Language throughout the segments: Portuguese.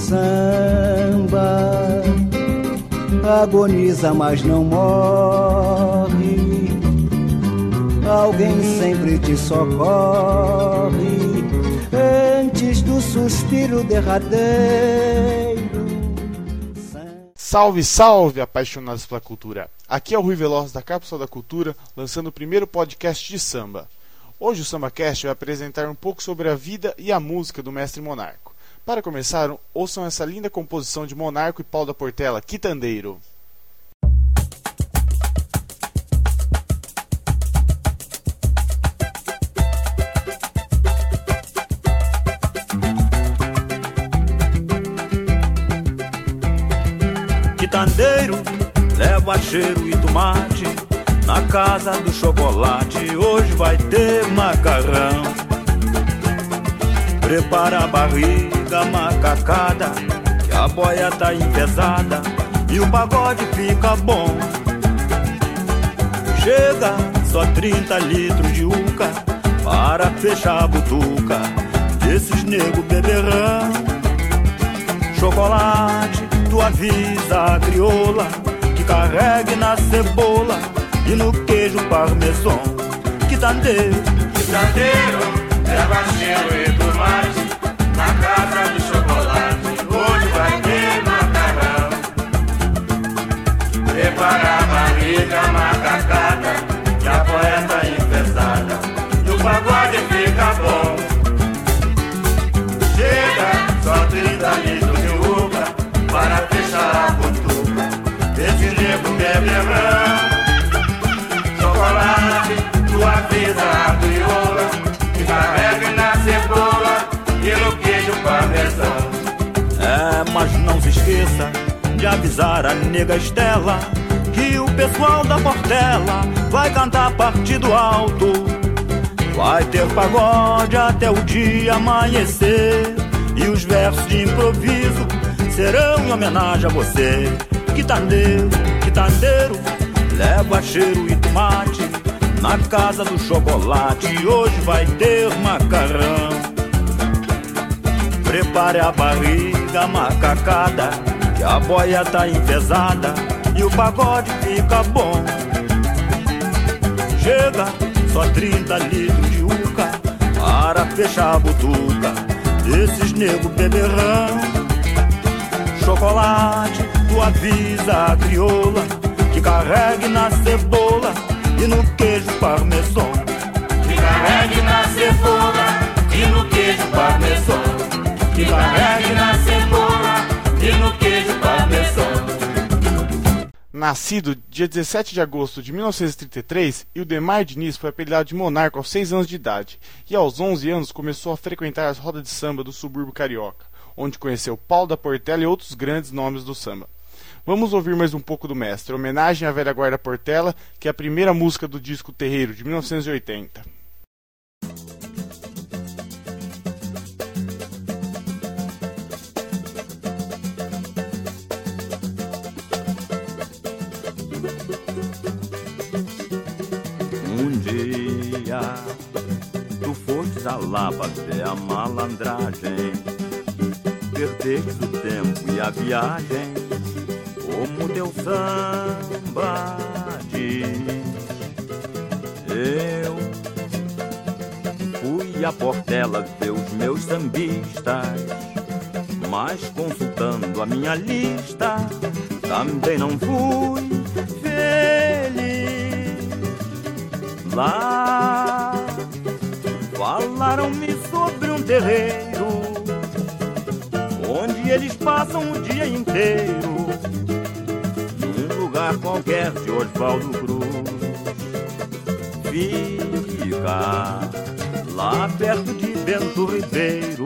samba agoniza, mas não morre. Alguém sempre te socorre antes do suspiro derradeiro. Salve, salve, apaixonados pela cultura! Aqui é o Rui Veloz da Cápsula da Cultura, lançando o primeiro podcast de samba. Hoje o SambaCast vai apresentar um pouco sobre a vida e a música do mestre Monarco. Para começar, ouçam essa linda composição de Monarco e Paulo da Portela, Quitandeiro. Quitandeiro, leva cheiro e tomate, na casa do chocolate hoje vai ter macarrão. Prepara a barriga macacada, que a boia tá enfesada e o pagode fica bom. Chega só 30 litros de uca para fechar a butuca desses nego beberrão. Chocolate, tu avisa a crioula que carregue na cebola e no queijo parmesão. Quitandeiro, quitandeiro, leva cheiro e tomate, na casa do chocolate hoje vai ter macarrão. Prepara a barriga macacada, que a poeta enfesada e o pagode fica bom. Chega só 30 litros de uva para fechar a butuca desse nego beberrão. Chocolate, tu avisa a crioula que carregue na cebola e no queijo parmesão. Mas não se esqueça de avisar a nega Estela que o pessoal da Portela vai cantar a partir do alto. Vai ter pagode até o dia amanhecer e os versos de improviso serão em homenagem a você. Quitandeiro, quitandeiro, leva cheiro e tomate, na casa do chocolate hoje vai ter macarrão. Prepare a barriga macacada, que a boia tá enfesada e o pagode fica bom. Chega só 30 litros de uca para fechar a butuca desses nego beberrão. Chocolate, tu avisa a crioula que carregue na cebola e no queijo parmesão. Que carregue na cebola e no queijo parmesão. Que carregue na cebola e no queijo parmesão. Nascido dia 17 de agosto de 1933, Ildemar Diniz foi apelidado de Monarco aos 6 anos de idade e aos 11 anos começou a frequentar as rodas de samba do subúrbio carioca, onde conheceu Paulo da Portela e outros grandes nomes do samba. Vamos ouvir mais um pouco do mestre, homenagem à velha guarda Portela, que é a primeira música do disco Terreiro, de 1980. Um dia tu fostes a lá fazer a malandragem, perdestes o tempo e a viagem, como teu samba diz. Eu fui a Portela ver os meus sambistas, mas consultando a minha lista também não fui feliz. Lá falaram-me sobre um terreiro onde eles passam o dia inteiro, num lugar qualquer de Osvaldo Cruz. Fica lá perto de Bento Ribeiro,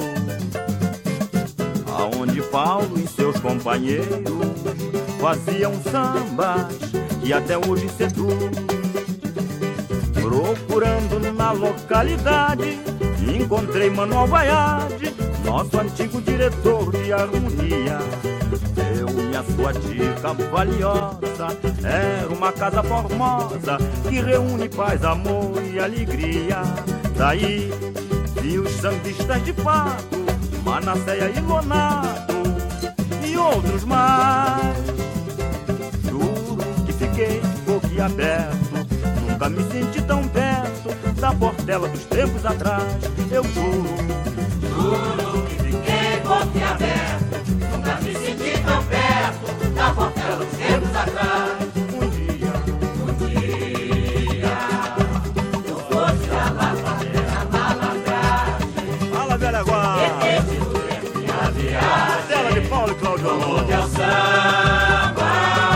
aonde Paulo e seus companheiros faziam sambas que até hoje seduz. Procurando na localidade, encontrei Manuel Vaiade, nosso antigo diretor de harmonia. Deu-me a sua dica valiosa, era uma casa formosa que reúne paz, amor e alegria. Daí vi os sambistas de fato, Manasseia e Lonato, e outros mais. Juro que fiquei boquiaberto, nunca me senti tão perto da Portela dos tempos atrás. Eu juro que fiquei boquiaberto, nunca me senti tão perto da Portela dos tempos atrás. Um dia eu fosse lá fazer a malandragem. Fala, velha guarda. A viagem Portela de Paulo e Cláudio Amor. onde é o samba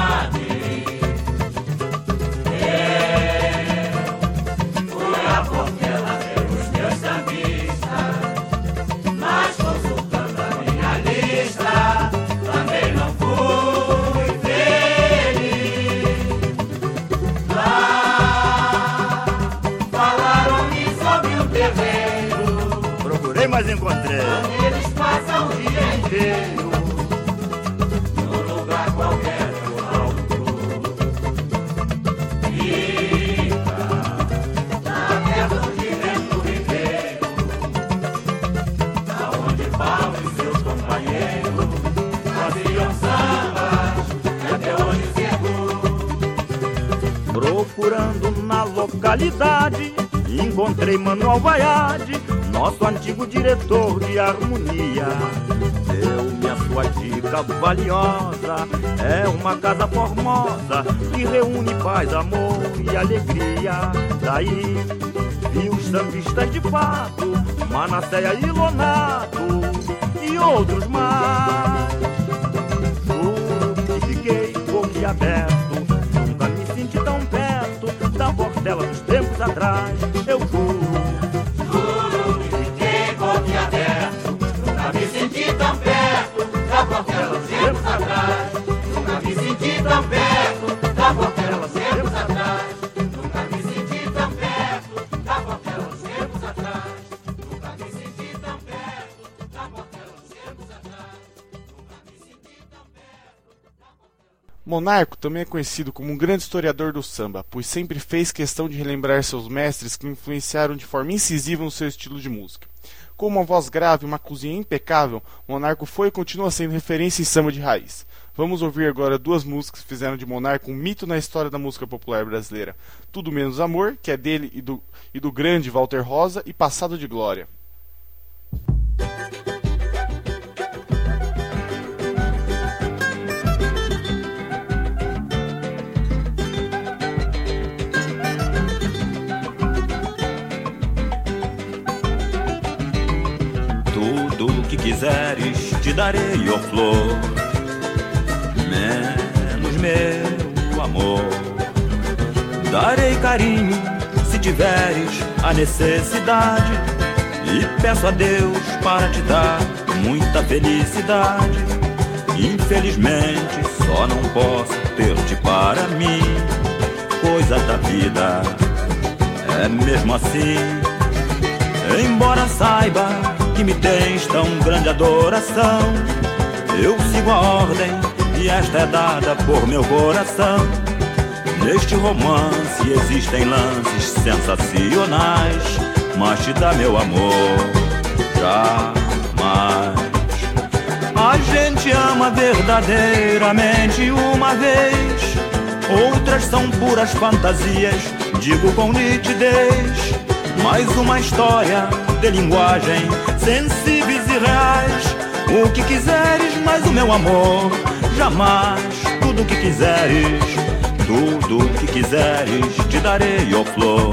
fui a Portela ver os meus sambistas, mas consultando a minha lista também não fui feliz. Lá falaram-me sobre um terreiro Procurei, mas encontrei. onde eles passam o dia inteiro num lugar qualquer do alto. Fica na terra onde vento ribeiro, aonde Paulo e seus companheiros faziam sambas e até hoje circulam. Procurando na localidade, encontrei Manuel Vaiade, nosso antigo diretor de harmonia. Deu-me a sua dica valiosa, é uma casa formosa que reúne paz, amor e alegria. Daí vi os sambistas de fato, Manasseia e Lonato e outros mais. Juro que fiquei boquiaberto, nunca me senti tão perto da Portela dos tempos atrás. Eu juro Que fiquei boquiaberto, nunca me senti tão perto da Portela dos tempos atrás. Nunca me senti tão perto da Portela dos tempos atrás. Nunca me senti tão perto da Portela dos tempos atrás. Nunca me senti tão perto da Portela dos tempos atrás. Nunca me senti tão perto da Portela. Monarco também é conhecido como um grande historiador do samba, pois sempre fez questão de relembrar seus mestres que influenciaram de forma incisiva no seu estilo de música. Com uma voz grave e uma cozinha impecável, Monarco foi e continua sendo referência em samba de raiz. Vamos ouvir agora duas músicas que fizeram de Monarco um mito na história da música popular brasileira. Tudo Menos Amor, que é dele e do grande Walter Rosa, e Passado de Glória. tudo que quiseres te darei, ó flor, menos meu amor. Darei carinho se tiveres a necessidade, e peço a Deus para te dar muita felicidade. Infelizmente só não posso ter-te para mim, coisas da vida, é mesmo assim. Embora saiba que me tens tão grande adoração, eu sigo a ordem e esta é dada por meu coração. Neste romance existem lances sensacionais, mas te dá meu amor jamais. A gente ama verdadeiramente uma vez, outras são puras fantasias, digo com nitidez. Mais uma história de linguagem, sensíveis e reais. O que quiseres, mas o meu amor jamais. Tudo que quiseres, tudo que quiseres te darei, ó flor,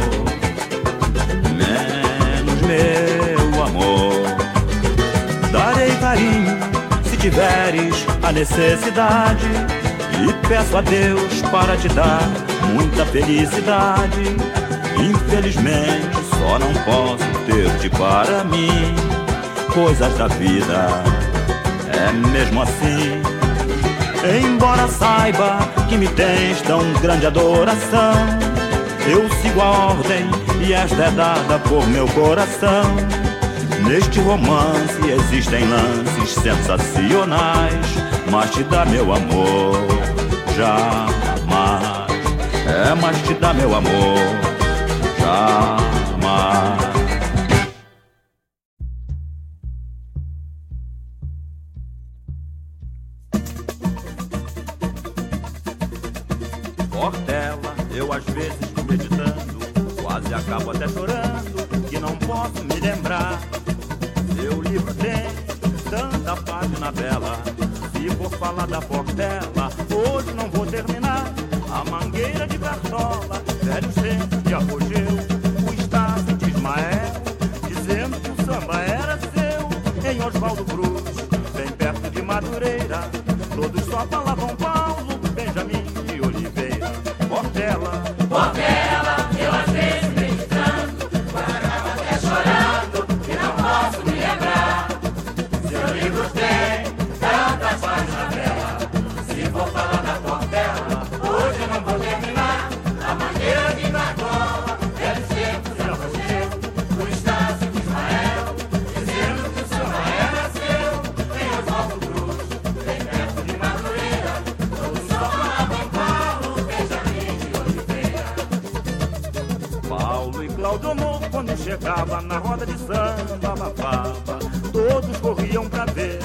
menos meu amor. Darei carinho se tiveres a necessidade, e peço a Deus para te dar muita felicidade. Infelizmente só não posso ter-te para mim, coisas da vida, é mesmo assim. Embora saiba que me tens tão grande adoração, eu sigo a ordem e esta é dada por meu coração. Neste romance existem lances sensacionais, mas te dá meu amor jamais. É, mas te dá meu amor jamais. Portela, eu às vezes estou meditando, quase acabo até chorando, que não posso me lembrar. Seu livro tem tanta página bela, se for falar da Portela, hoje não vou terminar. A mangueira de Cartola, velho centro de apogeu, o Estácio de Ismael, dizendo que o samba era seu, em Oswaldo Cruz, bem perto de Madureira, todos só falavam Paulo, Benjamin e Oliveira. Portela, Portela, eu às vezes meditando, quase acabo até chorando, que não posso me lembrar. Seu livro tem tantas páginas belas, se for falar da Portela, hoje eu não vou terminar. A mangueira de Cartola, velho centro de apogeu, o Estácio de Ismael, dizendo que o samba era seu, em Oswaldo Cruz, bem perto de Madureira, todos só falavam Paulo, Benjamin e Oliveira. Paulo e Cláudio Amor, quando chegava na roda de samba, abafava, todos corriam pra ver,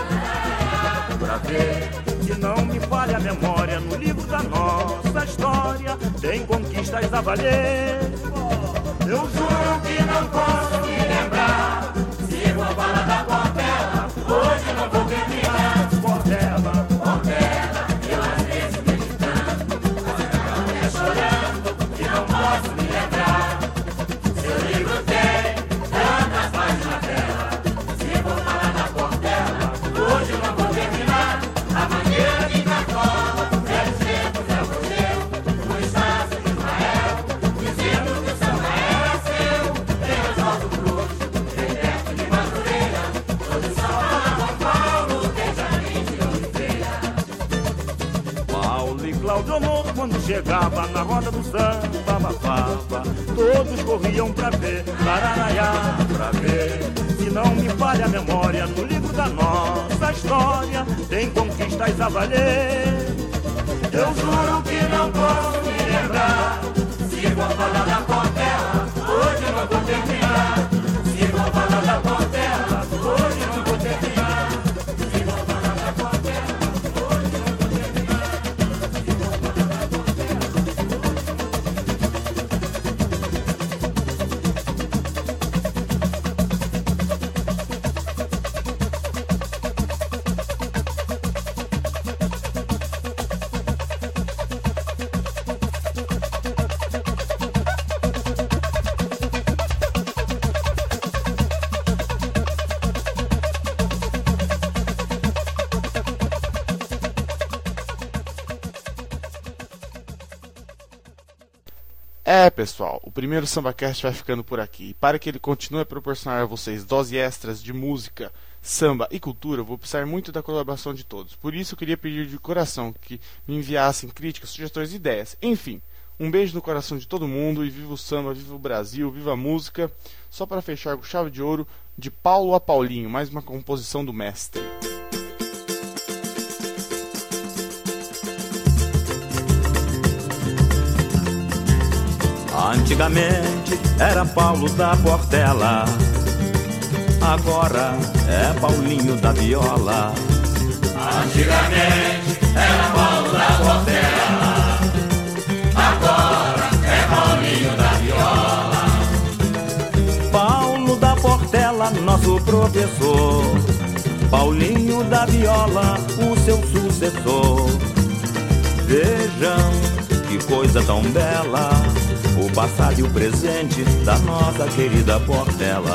se não me falha a memória, no livro da nossa história, tem conquistas a valer. Eu juro que não posso me lembrar, se vou falar da Portela, hoje eu não vou terminar. Portela, Portela, eu às vezes meditando, quase acabo até chorando, que não posso me lembrar. Seu livro tem tantas páginas belas, se vou falar da Portela, hoje eu não vou terminar. A mangueira de Cartola, velho centro de apogeu, o Estácio de Ismael, dizendo que o samba era seu, em Oswaldo Cruz, bem perto de Madureira, todos só falavam Paulo, Benjamin e Oliveira. Paulo e Cláudio Amor, quando chegava na roda do samba, abafava, todos corriam pra ver, lararaiá, pra ver. Se não me falha a memória, no livro da nossa história, tem conquistas a valer. Eu juro que não posso me lembrar, se vou falar da Portela, hoje eu não vou terminar. Se vou falar da Portela, hoje eu não vou terminar. Se vou falar da Portela, hoje eu não vou terminar. Se vou falar da Portela, pessoal, o primeiro SambaCast vai ficando por aqui. E para que ele continue a proporcionar a vocês doses extras de música, samba e cultura, eu vou precisar muito da colaboração de todos. Por isso eu queria pedir de coração que me enviassem críticas, sugestões e ideias. Enfim, um beijo no coração de todo mundo e viva o samba, viva o Brasil, viva a música. Só para fechar com chave de ouro, de Paulo a Paulinho, mais uma composição do mestre. Antigamente era Paulo da Portela, agora é Paulinho da Viola. antigamente era Paulo da Portela, agora é Paulinho da Viola. Paulo da Portela, nosso professor, Paulinho da Viola, o seu sucessor. Vejam que coisa tão bela, o passado e o presente da nossa querida Portela.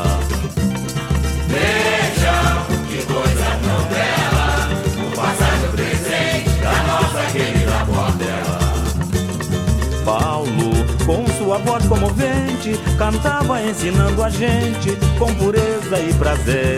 Vejam que coisa tão bela, o passado e o presente da nossa querida Portela. Paulo, com sua voz comovente, cantava ensinando a gente com pureza e prazer.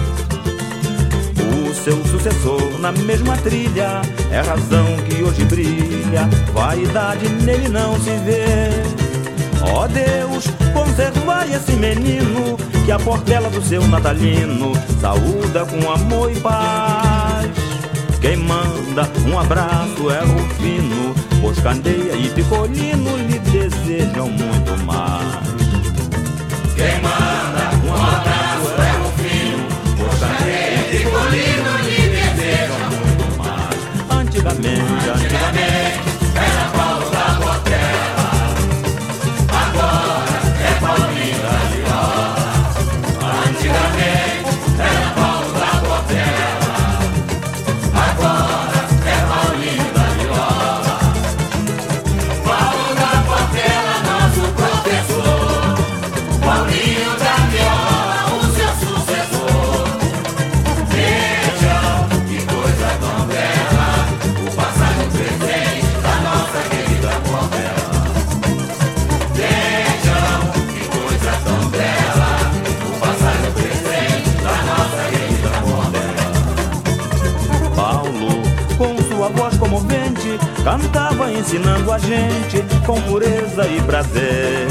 O seu sucessor na mesma trilha é a razão que hoje brilha, vaidade nele não se vê. Ó Deus, conservai esse menino, que a Portela do seu natalino saúda com amor e paz. Quem manda um abraço é Rufino, pois Candeia e Picolino lhe desejam muito mais. Quem manda um abraço é Rufino, pois Candeia e Picolino lhe desejam muito mais. Antigamente era Paulo da Portela, gente cantava ensinando a gente com pureza e prazer.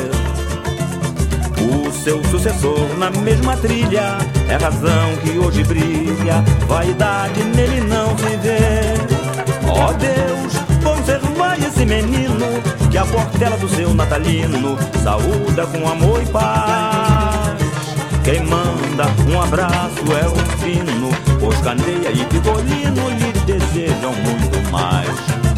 O seu sucessor na mesma trilha é a razão que hoje brilha, vaidade nele não se vê. Ó Deus, conservai esse menino, que a portela do seu natalino saúda com amor e paz. Quem manda um abraço é o fino, pois Candeia e Pigolino lhe desejam muito mais.